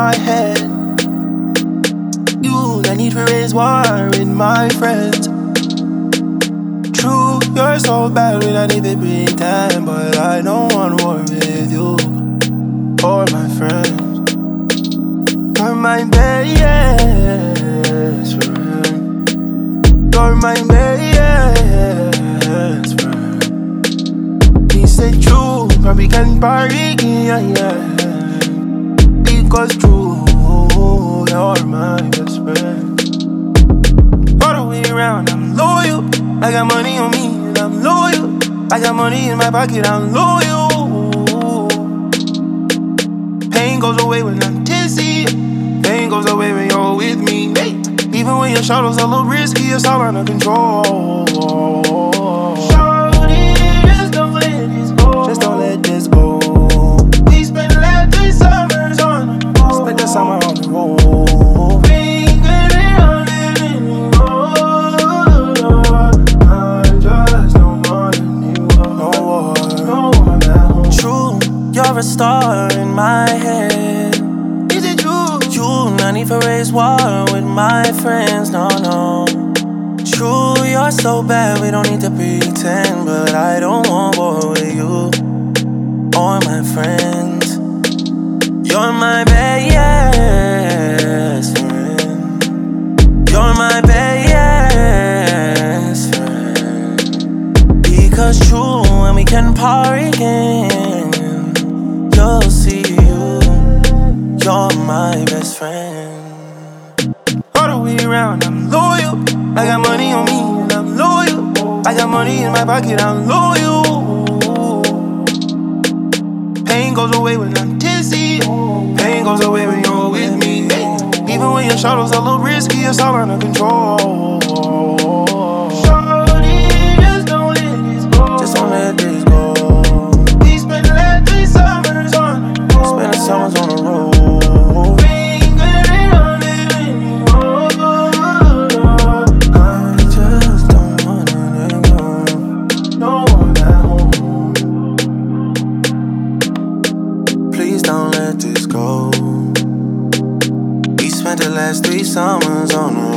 my head. You, I need to raise war with my friends. True, you're so bad, we don't need to pretend, but I don't want war with you or my friends. You're my best friend. You're my best friend. He said true, but we can party again, yeah. Because true, you're my best friend. All the way around, I'm loyal. I got money on me and I'm loyal. I got money in my pocket, I'm loyal. Pain goes away when I'm dizzy. Pain goes away when you're with me. Hey. Even when your shadow's a little risky, it's all under control. Shorty, just don't let this go. Just don't let this go. We spent the last 3 summers on the road. Spent the summer on the road. You're a star in my head. Is it true? You, no need for raise war with my friends, no, no. True, you're so bad, we don't need to pretend, but I don't want war with you or my friends. You're my best friend. You're my best friend. Because true, when we can party again, you'll see you're my best friend. All the way around, I'm loyal. I got money on me and I'm loyal. I got money in my pocket, I'm loyal. Pain goes away when I'm dizzy. Pain goes away when you're with me. Even when your shadow's a little risky, it's all under control. Shorty, just don't let this go. Just don't let this go. Someone's on the road. I just don't wanna let go. No one at home. Please don't let this go. We spent the last 3 summers on the road.